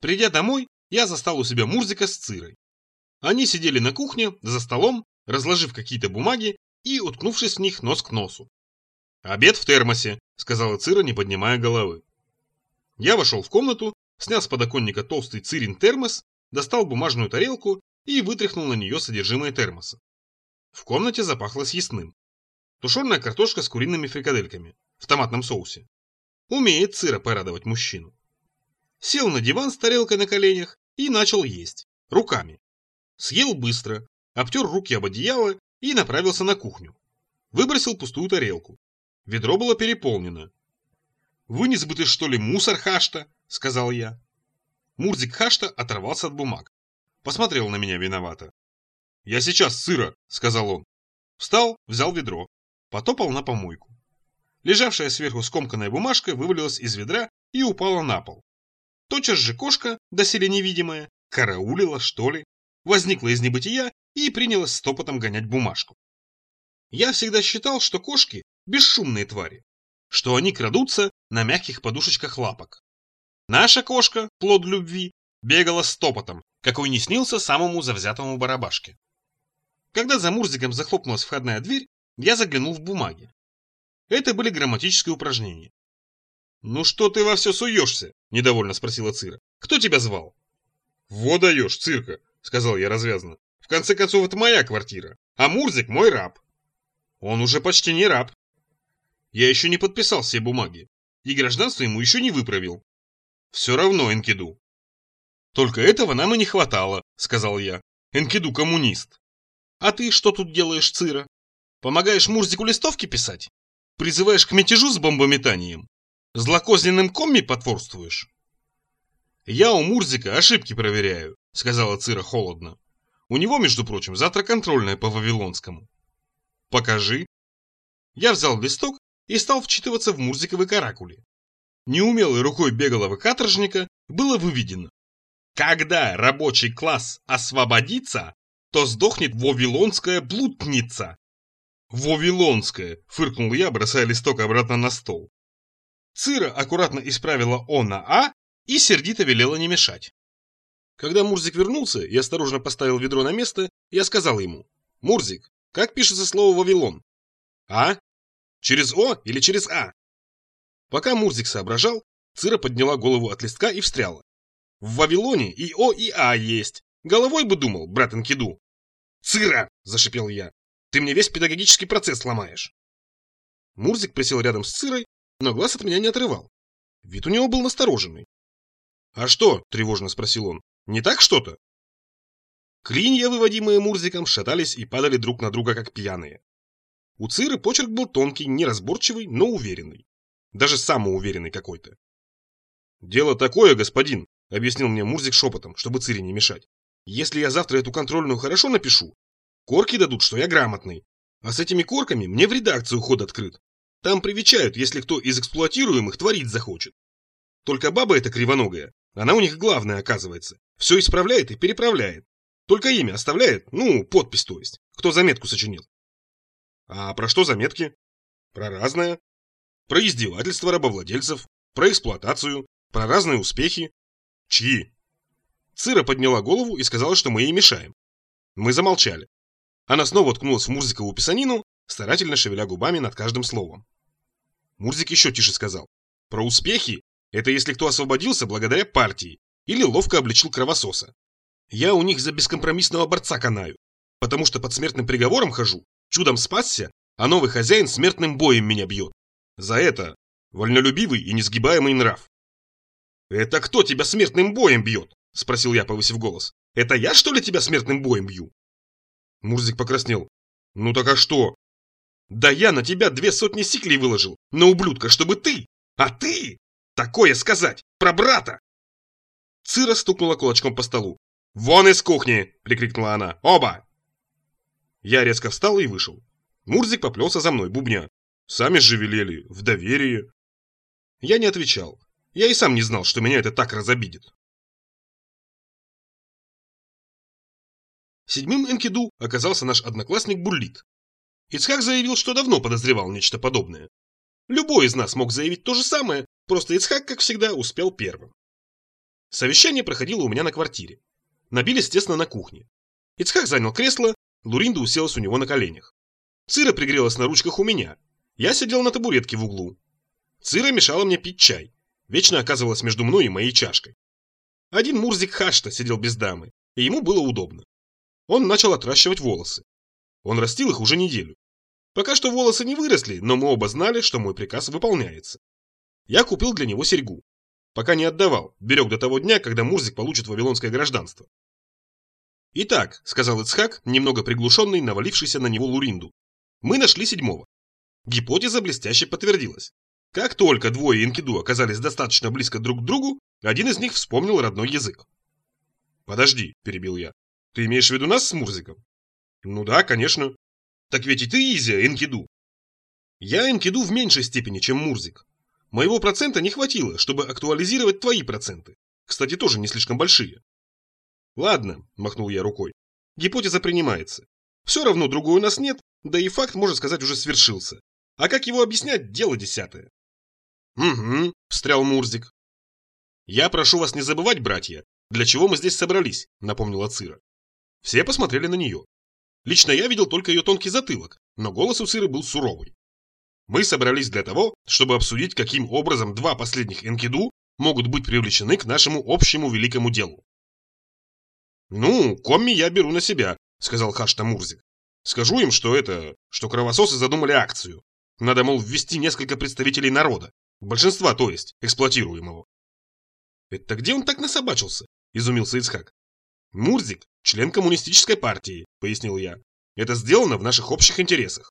Придя домой, я застал у себя Мурзика с Цирой. Они сидели на кухне, за столом, разложив какие-то бумаги и уткнувшись в них нос к носу. «Обед в термосе», — сказала Цира, не поднимая головы. Я вошел в комнату, снял с подоконника толстый Цирин термос, достал бумажную тарелку и вытряхнул на нее содержимое термоса. В комнате запахло съестным. Тушеная картошка с куриными фрикадельками в томатном соусе. Умеет Цира порадовать мужчину. Сел на диван с тарелкой на коленях и начал есть. Руками. Съел быстро, обтер руки об одеяло и направился на кухню. Выбросил пустую тарелку. Ведро было переполнено. «Вынес бы ты, что ли, мусор, Хашта?» — сказал я. Мурзик Хашта оторвался от бумаг. Посмотрел на меня виновато. «Я сейчас, Цира», — сказал он. Встал, взял ведро. Потопал на помойку. Лежавшая сверху скомканная бумажка вывалилась из ведра и упала на пол. Тотчас же кошка, доселе невидимая, караулила, что ли, возникла из небытия и принялась стопотом гонять бумажку. Я всегда считал, что кошки – бесшумные твари, что они крадутся на мягких подушечках лапок. Наша кошка, плод любви, бегала стопотом, какой не снился самому завзятому барабашке. Когда за Мурзиком захлопнулась входная дверь, я заглянул в бумаги. Это были грамматические упражнения. «Ну что ты во все суешься?» – недовольно спросила Цира. «Кто тебя звал?» «Во даешь, Цирка», – сказал я развязно. «В конце концов, это моя квартира, а Мурзик мой раб». «Он уже почти не раб. Я еще не подписал все бумаги, и гражданство ему еще не выправил. Все равно Энкиду». «Только этого нам и не хватало», – сказал я. «Энкиду коммунист». «А ты что тут делаешь, Цира? Помогаешь Мурзику листовки писать? Призываешь к мятежу с бомбометанием? Злокозненным комми потворствуешь?» «Я у Мурзика ошибки проверяю», — сказала Цира холодно. «У него, между прочим, завтра контрольная по Вавилонскому». «Покажи». Я взял листок и стал вчитываться в Мурзиковы каракули. Неумелой рукой беглого каторжника было выведено: «Когда рабочий класс освободится, то сдохнет вавилонская блудница». «Вавилонская», — фыркнул я, бросая листок обратно на стол. Цира аккуратно исправила «о» на «а» и сердито велела не мешать. Когда Мурзик вернулся и осторожно поставил ведро на место, я сказал ему: «Мурзик, как пишется слово «Вавилон»? А? Через «о» или через «а»?» Пока Мурзик соображал, Цира подняла голову от листка и встряла: «В Вавилоне и «о», и «а» есть. Головой бы думал, брат Энкиду». «Цира!» – зашипел я. «Ты мне весь педагогический процесс ломаешь». Мурзик присел рядом с Цирой, но глаз от меня не отрывал. Вид у него был настороженный. «А что?» – тревожно спросил он. «Не так что-то?» Клинья, выводимые Мурзиком, шатались и падали друг на друга, как пьяные. У Циры почерк был тонкий, неразборчивый, но уверенный. Даже самоуверенный какой-то. «Дело такое, господин», — объяснил мне Мурзик шепотом, чтобы Цире не мешать. «Если я завтра эту контрольную хорошо напишу, корки дадут, что я грамотный. А с этими корками мне в редакцию ход открыт. Там привечают, если кто из эксплуатируемых творить захочет. Только баба эта кривоногая, она у них главная, оказывается. Все исправляет и переправляет. Только имя оставляет, ну, подпись то есть, кто заметку сочинил». «А про что заметки?» «Про разное. Про издевательство рабовладельцев, про эксплуатацию, про разные успехи». «Чьи?» Цира подняла голову и сказала, что мы ей мешаем. Мы замолчали. Она снова уткнулась в Мурзикову писанину, старательно шевеля губами над каждым словом. Мурзик еще тише сказал: «Про успехи – это если кто освободился благодаря партии или ловко обличил кровососа. Я у них за бескомпромиссного борца канаю, потому что под смертным приговором хожу, чудом спасся, а новый хозяин смертным боем меня бьет. За это вольнолюбивый и несгибаемый нрав». «Это кто тебя смертным боем бьет?» – спросил я, повысив голос. «Это я, что ли, тебя смертным боем бью?» Мурзик покраснел. «Ну так а что?» «Да я на тебя 200 сиклей выложил, на ублюдка, чтобы ты, а ты, такое сказать, про брата!» Цира стукнула кулачком по столу. «Вон из кухни!» – прикрикнула она. «Оба!» Я резко встал и вышел. Мурзик поплелся за мной, бубня: «Сами же велели, в доверие». Я не отвечал. Я и сам не знал, что меня это так разобидит. Седьмым Энкиду оказался наш одноклассник Буллит. Ицхак заявил, что давно подозревал нечто подобное. Любой из нас мог заявить то же самое, просто Ицхак, как всегда, успел первым. Совещание проходило у меня на квартире. Набились тесно на кухне. Ицхак занял кресло, Луринда уселась у него на коленях. Цира пригрелась на ручках у меня. Я сидел на табуретке в углу. Цира мешала мне пить чай. Вечно оказывалась между мной и моей чашкой. Один Мурзик Хашта сидел без дамы, и ему было удобно. Он начал отращивать волосы. Он растил их уже неделю. Пока что волосы не выросли, но мы оба знали, что мой приказ выполняется. Я купил для него серьгу. Пока не отдавал, берег до того дня, когда Мурзик получит вавилонское гражданство. «Итак», — сказал Ицхак, немного приглушенный, навалившийся на него Луринду, — «мы нашли 7-го. Гипотеза блестяще подтвердилась. Как только двое Энкиду оказались достаточно близко друг к другу, один из них вспомнил родной язык». «Подожди», — перебил я, — «ты имеешь в виду нас с Мурзиком?» «Ну да, конечно. Так ведь и ты, Изя, Энкиду». «Я Энкиду в меньшей степени, чем Мурзик. Моего процента не хватило, чтобы актуализировать твои проценты. Кстати, тоже не слишком большие». «Ладно», — махнул я рукой, — «гипотеза принимается. Все равно другой у нас нет, да и факт, можно сказать, уже свершился. А как его объяснять, дело десятое». «Угу», — встрял Мурзик. «Я прошу вас не забывать, братья, для чего мы здесь собрались», — напомнила Цира. Все посмотрели на нее. Лично я видел только ее тонкий затылок, но голос у Циры был суровый. «Мы собрались для того, чтобы обсудить, каким образом 2 последних Энкиду могут быть привлечены к нашему общему великому делу». «Ну, комми я беру на себя», — сказал Хашта Мурзик. «Скажу им, что кровососы задумали акцию. Надо, мол, ввести несколько представителей народа. Большинства, то есть, эксплуатируемого». «Это где он так насобачился?» — изумился Ицхак. «Мурзик — член коммунистической партии», — пояснил я. «Это сделано в наших общих интересах».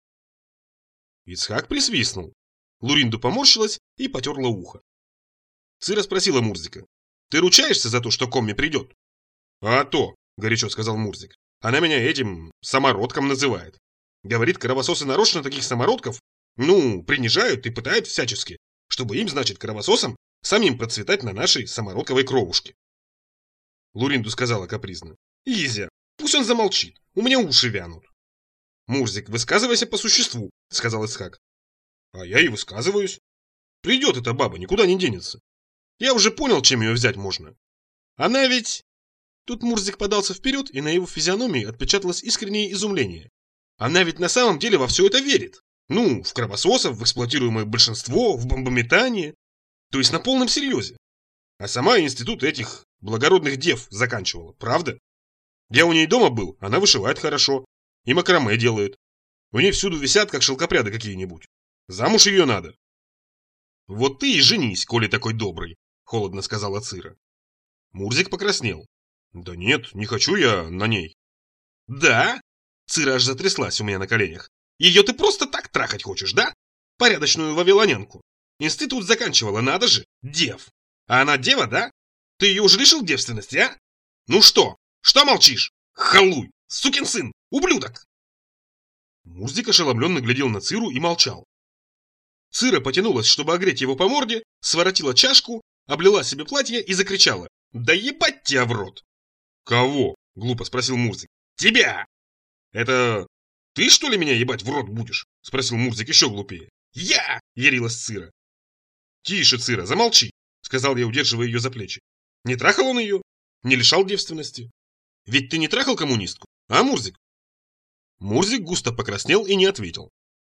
Ицхак присвистнул. Луринду поморщилась и потерла ухо. Цира спросила Мурзика: «Ты ручаешься за то, что комми придет?» «А то», — горячо сказал Мурзик, — «она меня этим самородком называет. Говорит, кровососы нарочно таких самородков, принижают и пытают всячески, чтобы им, значит, кровососам, самим процветать на нашей самородковой кровушке». Луринду сказала капризно: «Изя, пусть он замолчит, у меня уши вянут». «Мурзик, высказывайся по существу», — сказал Ицхак. «А я и высказываюсь. Придет эта баба, никуда не денется. Я уже понял, чем ее взять можно. Она ведь...» Тут Мурзик подался вперед, и на его физиономии отпечаталось искреннее изумление. «Она ведь на самом деле во все это верит. В кровососов, в эксплуатируемое большинство, в бомбометание. То есть на полном серьезе. А сама институт этих благородных дев заканчивала, правда? Я у ней дома был, она вышивает хорошо. И макраме делает. У ней всюду висят, как шелкопряды какие-нибудь. Замуж ее надо». «Вот ты и женись, коли такой добрый», — холодно сказала Цира. Мурзик покраснел. «Да нет, не хочу я на ней». «Да?» — Цира аж затряслась у меня на коленях. «Ее ты просто так трахать хочешь, да? Порядочную вавилонянку. Институт заканчивала, надо же, дев. А она дева, да? Ты ее уже лишил девственности, а? Ну что? Что молчишь? Халуй! Сукин сын! Ублюдок!» Мурзик ошеломленно глядел на Циру и молчал. Цира потянулась, чтобы огреть его по морде, своротила чашку, облила себе платье и закричала: «Да ебать тебя в рот!» «Кого?» — глупо спросил Мурзик. «Тебя!» «Это ты, что ли, меня ебать в рот будешь?» — спросил Мурзик еще глупее. «Я!» — ярилась Цира. «Тише, Цира, замолчи!» — сказал я, удерживая ее за плечи. «Не трахал он ее? Не лишал девственности? Ведь ты не трахал коммунистку, а, Мурзик?» Мурзик густо покраснел и не ответил.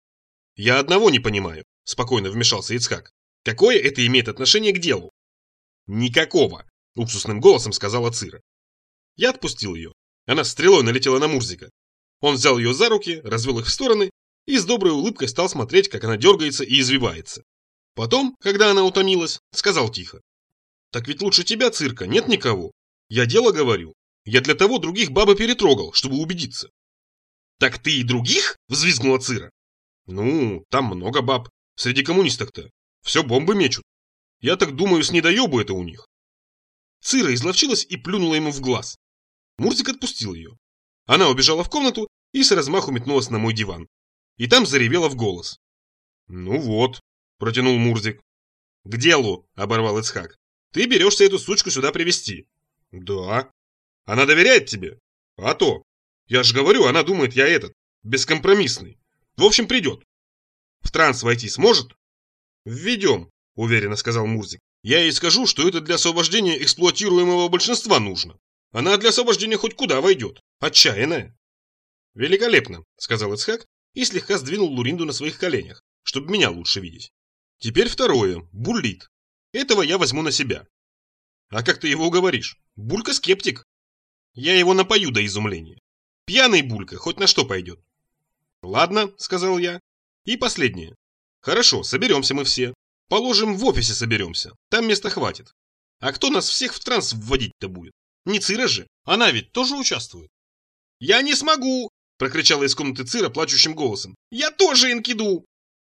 «Я одного не понимаю», — спокойно вмешался Ицхак. «Какое это имеет отношение к делу?» «Никакого», — уксусным голосом сказала Цира. Я отпустил ее. Она стрелой налетела на Мурзика. Он взял ее за руки, развел их в стороны и с доброй улыбкой стал смотреть, как она дергается и извивается. Потом, когда она утомилась, сказал тихо: «Так ведь лучше тебя, Цирка, нет никого. Я дело говорю. Я для того других бабы перетрогал, чтобы убедиться». «Так ты и других?» — взвизгнула Цира. Там много баб. Среди коммунисток-то. Все бомбы мечут. Я так думаю, с недоебу это у них». Цира изловчилась и плюнула ему в глаз. Мурзик отпустил ее. Она убежала в комнату и с размаху метнулась на мой диван. И там заревела в голос. «Ну вот», — протянул Мурзик. «К делу», — оборвал Ицхак. «Ты берешься эту сучку сюда привести». «Да». «Она доверяет тебе?» «А то. Я же говорю, она думает, я бескомпромиссный. В общем, придет. В транс войти сможет?» «Введем», — уверенно сказал Мурзик. Я ей скажу, что это для освобождения эксплуатируемого большинства нужно. Она для освобождения хоть куда войдет. Отчаянная. Великолепно, сказал Ицхак и слегка сдвинул Луринду на своих коленях, чтобы меня лучше видеть. Теперь второе. Буллит. Этого я возьму на себя. А как ты его уговоришь? Булька скептик. Я его напою до изумления. Пьяный Булька хоть на что пойдет. Ладно, сказал я. И последнее. Хорошо, соберемся мы все. Положим, в офисе соберемся. Там места хватит. А кто нас всех в транс вводить-то будет? Не Цира же. Она ведь тоже участвует. Я не смогу, прокричала из комнаты Цира плачущим голосом. Я тоже Энкиду.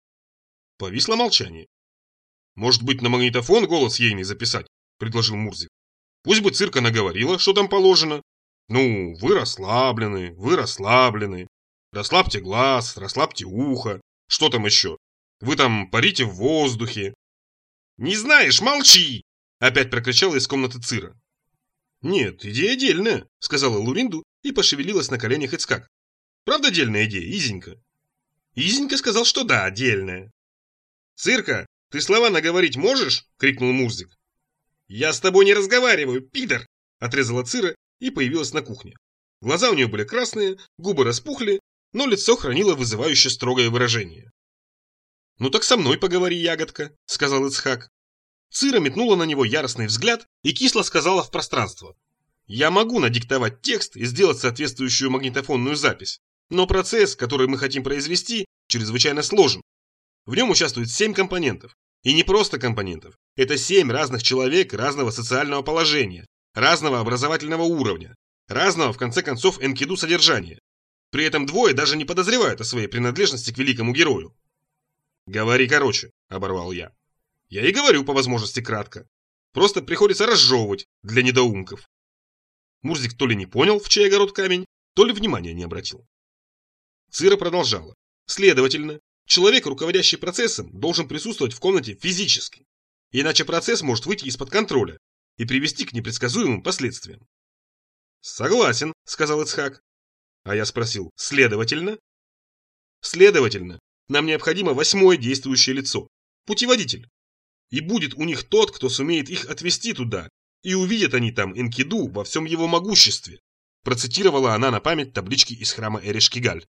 Повисло молчание. Может быть, на магнитофон голос ейный записать, предложил Мурзик. Пусть бы Цирка наговорила, что там положено. Ну, вы расслаблены, вы расслаблены. Расслабьте глаз, расслабьте ухо. Что там еще? Вы там парите в воздухе. Не знаешь, молчи! Опять прокричала из комнаты Цира. Нет, идея дельная, сказала Луринду и пошевелилась на коленях Ицхак. Правда дельная идея, Изенька? Изенька сказал, что да, дельная. Цирка, ты слова наговорить можешь? Крикнул Мурзик. Я с тобой не разговариваю, пидор! Отрезала Цира и появилась на кухне. Глаза у нее были красные, губы распухли, но лицо хранило вызывающе строгое выражение. «Ну так со мной поговори, ягодка», — сказал Ицхак. Цира метнула на него яростный взгляд и кисло сказала в пространство. «Я могу надиктовать текст и сделать соответствующую магнитофонную запись, но процесс, который мы хотим произвести, чрезвычайно сложен. В нем участвует 7 компонентов. И не просто компонентов. Это 7 разных человек разного социального положения, разного образовательного уровня, разного, в конце концов, энкиду содержания. При этом двое даже не подозревают о своей принадлежности к великому герою». «Говори короче», — оборвал я. Я и говорю по возможности кратко. Просто приходится разжевывать для недоумков. Мурзик то ли не понял, в чей огород камень, то ли внимания не обратил. Цира продолжала. Следовательно, человек, руководящий процессом, должен присутствовать в комнате физически. Иначе процесс может выйти из-под контроля и привести к непредсказуемым последствиям. «Согласен», — сказал Ицхак. А я спросил, следовательно? Следовательно, нам необходимо 8-е действующее лицо, путеводитель. И будет у них тот, кто сумеет их отвести туда, и увидят они там Энкиду во всем его могуществе, процитировала она на память таблички из храма Эрешкигаль.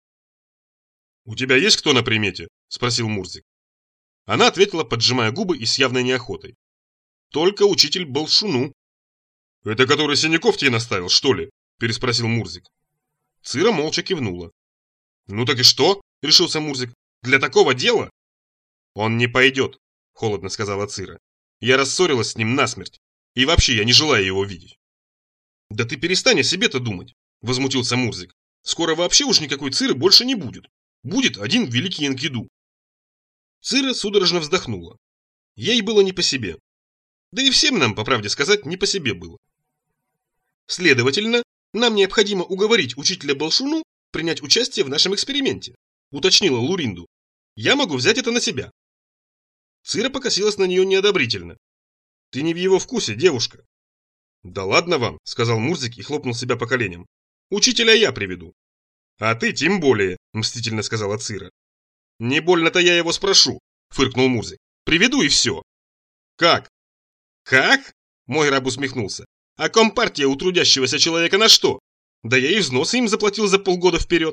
«У тебя есть кто на примете?» – спросил Мурзик. Она ответила, поджимая губы и с явной неохотой. «Только учитель Балшуну». «Это который Синяков тебе наставил, что ли?» – переспросил Мурзик. Цира молча кивнула. «Ну так и что?» – решился Мурзик. «Для такого дела?» «Он не пойдет», – холодно сказала Цира. «Я рассорилась с ним насмерть. И вообще я не желаю его видеть». «Да ты перестань о себе-то думать», – возмутился Мурзик. «Скоро вообще уж никакой Циры больше не будет. Будет один великий Энкиду». Цира судорожно вздохнула. Ей было не по себе. Да и всем нам, по правде сказать, не по себе было. «Следовательно, нам необходимо уговорить учителя Балшуну принять участие в нашем эксперименте», — уточнила Луринду. «Я могу взять это на себя». Цира покосилась на нее неодобрительно. «Ты не в его вкусе, девушка». «Да ладно вам», — сказал Мурзик и хлопнул себя по коленям. «Учителя я приведу». «А ты тем более», — мстительно сказала Цира. «Не больно-то я его спрошу», — фыркнул Мурзик. «Приведу и все». «Как?» «Как?» — мой раб усмехнулся. «А компартия у трудящегося человека на что? Да я и взносы им заплатил за полгода вперед».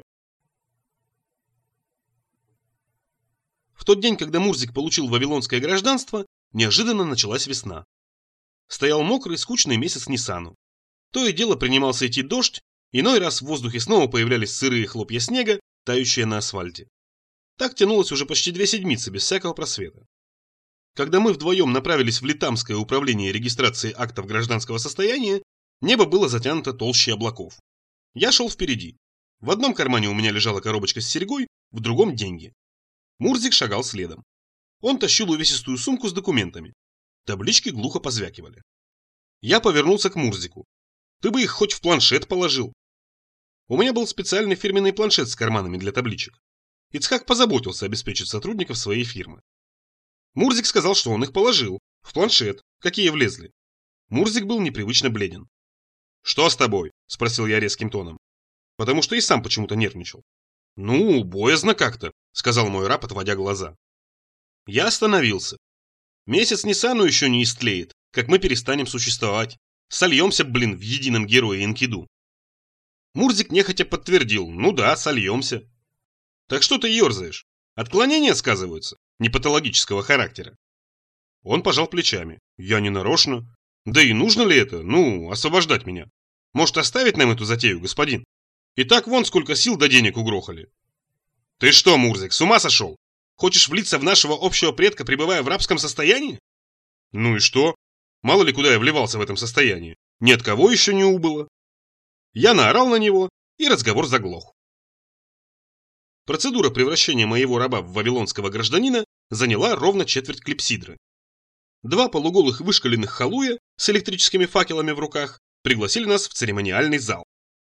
В тот день, когда Мурзик получил вавилонское гражданство, неожиданно началась весна. Стоял мокрый, скучный месяц Ниссану. То и дело принимался идти дождь, иной раз в воздухе снова появлялись сырые хлопья снега, тающие на асфальте. Так тянулось уже почти 2 седмицы без всякого просвета. Когда мы вдвоем направились в Литамское управление регистрации актов гражданского состояния, небо было затянуто толщей облаков. Я шел впереди. В одном кармане у меня лежала коробочка с серьгой, в другом – деньги. Мурзик шагал следом. Он тащил увесистую сумку с документами. Таблички глухо позвякивали. Я повернулся к Мурзику. «Ты бы их хоть в планшет положил». У меня был специальный фирменный планшет с карманами для табличек. Ицхак позаботился обеспечить сотрудников своей фирмы. Мурзик сказал, что он их положил. В планшет. Какие влезли. Мурзик был непривычно бледен. «Что с тобой?» – спросил я резким тоном. Потому что и сам почему-то нервничал. «Ну, боязно как-то», – сказал мой раб, отводя глаза. Я остановился. Месяц Ниссану еще не истлеет, как мы перестанем существовать. Сольемся, блин, в едином герое Энкиду. Мурзик нехотя подтвердил, ну да, сольемся. Так что ты ерзаешь? Отклонения сказываются, не патологического характера. Он пожал плечами. Я не нарочно. Да и нужно ли это, освобождать меня? Может, оставить нам эту затею, господин? И так вон сколько сил да денег угрохали. Ты что, Мурзик, с ума сошел? Хочешь влиться в нашего общего предка, пребывая в рабском состоянии? Ну и что? Мало ли куда я вливался в этом состоянии. Ни от кого еще не убыло. Я наорал на него, и разговор заглох. Процедура превращения моего раба в вавилонского гражданина заняла ровно четверть клипсидры. Два полуголых вышкаленных халуя с электрическими факелами в руках пригласили нас в церемониальный зал.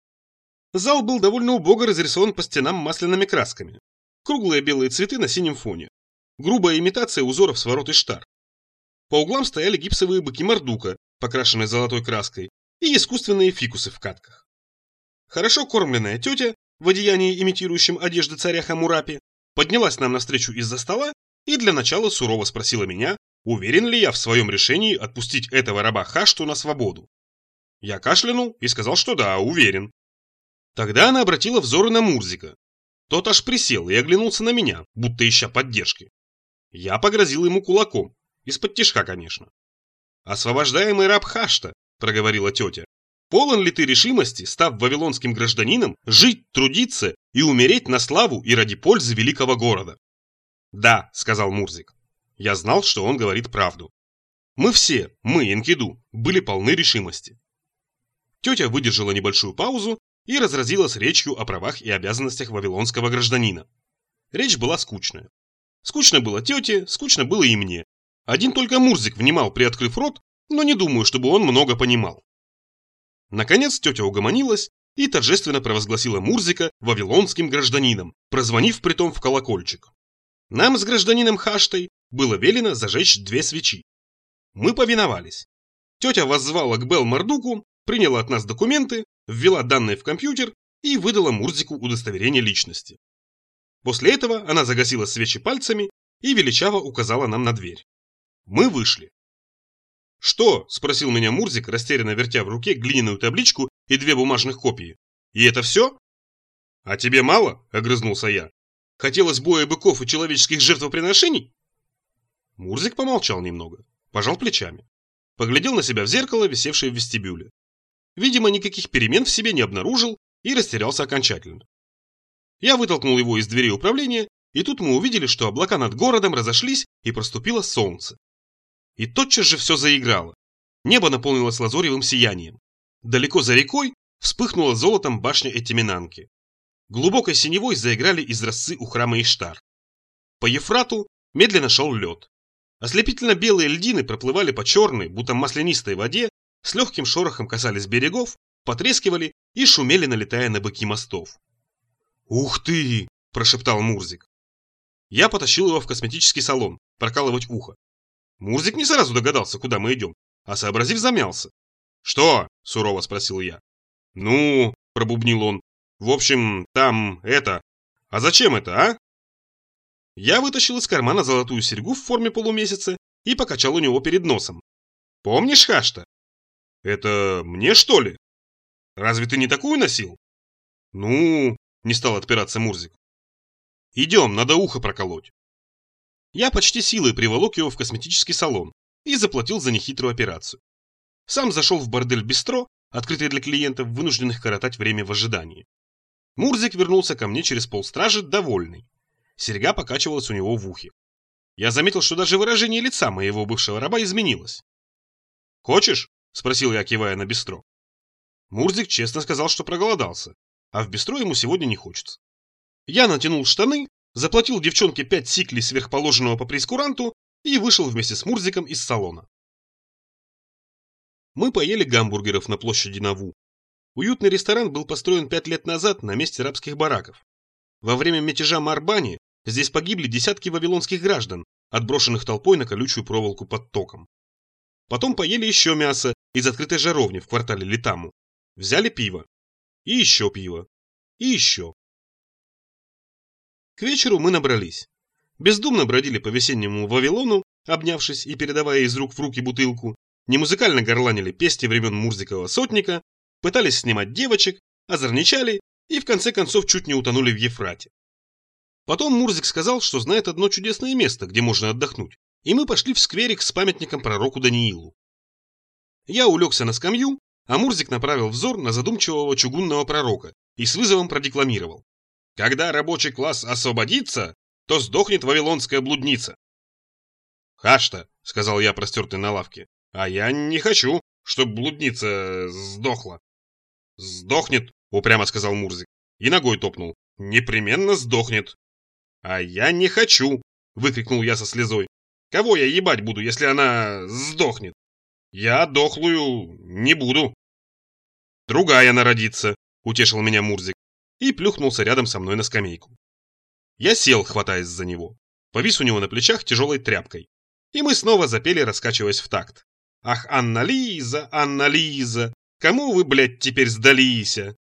Зал был довольно убого разрисован по стенам масляными красками. Круглые белые цветы на синем фоне. Грубая имитация узоров с ворот и штар. По углам стояли гипсовые быки Мардука, покрашенные золотой краской, и искусственные фикусы в катках. Хорошо кормленная тетя, в одеянии, имитирующем одежды царя Хаммурапи, поднялась нам навстречу из-за стола и для начала сурово спросила меня, уверен ли я в своем решении отпустить этого раба Хашту на свободу. Я кашлянул и сказал, что да, уверен. Тогда она обратила взоры на Мурзика. Тот аж присел и оглянулся на меня, будто ища поддержки. Я погрозил ему кулаком, из-под тишка, конечно. «Освобождаемый раб Хашта», — проговорила тетя, — «полон ли ты решимости, став вавилонским гражданином, жить, трудиться и умереть на славу и ради пользы великого города?» «Да», — сказал Мурзик. Я знал, что он говорит правду. Мы, Энкиду, были полны решимости. Тетя выдержала небольшую паузу и разразилась речью о правах и обязанностях вавилонского гражданина. Речь была скучная. Скучно было тете, скучно было и мне. Один только Мурзик внимал, приоткрыв рот, но не думаю, чтобы он много понимал. Наконец тетя угомонилась и торжественно провозгласила Мурзика вавилонским гражданином, прозвонив притом в колокольчик. Нам с гражданином Хаштой было велено зажечь 2 свечи. Мы повиновались. Тетя воззвала к Бел-Мардуку, приняла от нас документы, ввела данные в компьютер и выдала Мурзику удостоверение личности. После этого она загасила свечи пальцами и величаво указала нам на дверь. Мы вышли. «Что?» – спросил меня Мурзик, растерянно вертя в руке глиняную табличку и 2 бумажных копии. «И это все?» «А тебе мало?» – огрызнулся я. «Хотелось боя быков и человеческих жертвоприношений?» Мурзик помолчал немного, пожал плечами. Поглядел на себя в зеркало, висевшее в вестибюле. Видимо, никаких перемен в себе не обнаружил и растерялся окончательно. Я вытолкнул его из двери управления, и тут мы увидели, что облака над городом разошлись и проступило солнце. И тотчас же все заиграло. Небо наполнилось лазоревым сиянием. Далеко за рекой вспыхнула золотом башня Этиминанки. Глубокой синевой заиграли изразцы у храма Иштар. По Ефрату медленно шел лед. Ослепительно белые льдины проплывали по черной, будто маслянистой воде, с легким шорохом касались берегов, потрескивали и шумели, налетая на быки мостов. «Ух ты!» – прошептал Мурзик. Я потащил его в косметический салон, прокалывать ухо. Мурзик не сразу догадался, куда мы идем, а сообразив, замялся. «Что?» – сурово спросил я. «Ну», – пробубнил он, – «в общем, там это... А зачем это, а?» Я вытащил из кармана золотую серьгу в форме полумесяца и покачал у него перед носом. «Помнишь, Хашта?» «Это мне, что ли? Разве ты не такую носил?» «Ну...» – не стал отпираться Мурзик. «Идем, надо ухо проколоть». Я почти силой приволок его в косметический салон и заплатил за нехитрую операцию. Сам зашел в бордель-бистро, открытый для клиентов, вынужденных коротать время в ожидании. Мурзик вернулся ко мне через полстражи, довольный. Серьга покачивалась у него в ухе. Я заметил, что даже выражение лица моего бывшего раба изменилось. «Хочешь?» – спросил я, кивая на бистро. Мурзик честно сказал, что проголодался, а в бистро ему сегодня не хочется. Я натянул штаны, заплатил девчонке 5 сиклей сверхположенного по прейскуранту и вышел вместе с Мурзиком из салона. Мы поели гамбургеров на площади Наву. Уютный ресторан был построен 5 лет назад на месте рабских бараков. Во время мятежа Марбани здесь погибли десятки вавилонских граждан, отброшенных толпой на колючую проволоку под током. Потом поели еще мясо из открытой жаровни в квартале Литаму. Взяли пиво. И еще пиво. И еще. К вечеру мы набрались. Бездумно бродили по весеннему Вавилону, обнявшись и передавая из рук в руки бутылку, немузыкально горланили песни времен Мурзикова сотника, пытались снимать девочек, озорничали и в конце концов чуть не утонули в Ефрате. Потом Мурзик сказал, что знает одно чудесное место, где можно отдохнуть, и мы пошли в скверик с памятником пророку Даниилу. Я улегся на скамью, а Мурзик направил взор на задумчивого чугунного пророка и с вызовом продекламировал: «Когда рабочий класс освободится, то сдохнет вавилонская блудница». «Хашта», — сказал я, простертый на лавке, — «а я не хочу, чтоб блудница сдохла». «Сдохнет», — упрямо сказал Мурзик и ногой топнул. «Непременно сдохнет». «А я не хочу», — выкрикнул я со слезой. «Кого я ебать буду, если она сдохнет? Я дохлую не буду». «Другая народится», — утешил меня Мурзик и плюхнулся рядом со мной на скамейку. Я сел, хватаясь за него. Повис у него на плечах тяжелой тряпкой. И мы снова запели, раскачиваясь в такт. «Ах, Анна-Лиза, Анна-Лиза, кому вы, блядь, теперь сдалися?»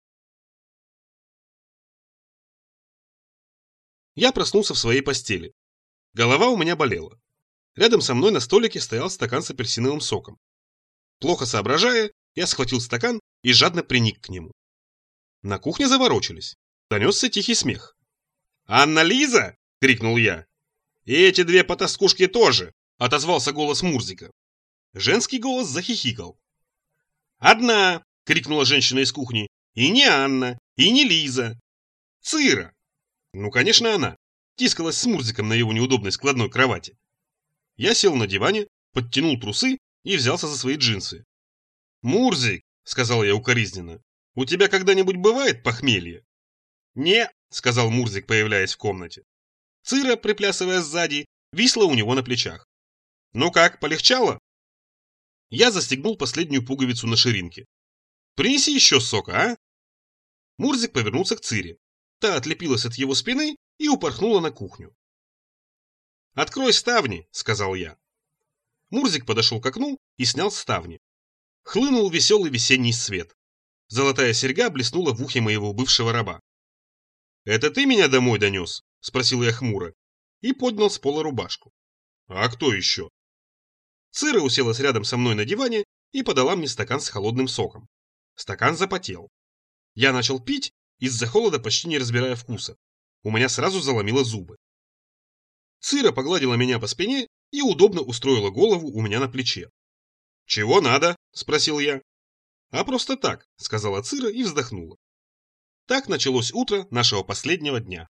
Я проснулся в своей постели. Голова у меня болела. Рядом со мной на столике стоял стакан с апельсиновым соком. Плохо соображая, я схватил стакан и жадно приник к нему. На кухне заворочились. Донесся тихий смех. «Анна-Лиза!» — крикнул я. «И эти две потаскушки тоже!» — отозвался голос Мурзика. Женский голос захихикал. «Одна!» — крикнула женщина из кухни. «И не Анна, и не Лиза. Цира!» Ну, конечно, она. Тискалась с Мурзиком на его неудобной складной кровати. Я сел на диване, подтянул трусы и взялся за свои джинсы. «Мурзик!» — сказал я укоризненно. «У тебя когда-нибудь бывает похмелье?» «Не!» — сказал Мурзик, появляясь в комнате. Цира, приплясывая сзади, висла у него на плечах. «Ну как, полегчало?» Я застегнул последнюю пуговицу на ширинке. «Принеси еще сока, а?» Мурзик повернулся к Цире. Та отлепилась от его спины и упорхнула на кухню. «Открой ставни», — сказал я. Мурзик подошел к окну и снял ставни. Хлынул веселый весенний свет. Золотая серьга блеснула в ухе моего бывшего раба. «Это ты меня домой донес?» — спросил я хмуро. И поднял с пола рубашку. «А кто еще?» Цира уселась рядом со мной на диване и подала мне стакан с холодным соком. Стакан запотел. Я начал пить, из-за холода почти не разбирая вкуса. У меня сразу заломило зубы. Цира погладила меня по спине и удобно устроила голову у меня на плече. «Чего надо?» — спросил я. «А просто так», — сказала Цира и вздохнула. Так началось утро нашего последнего дня.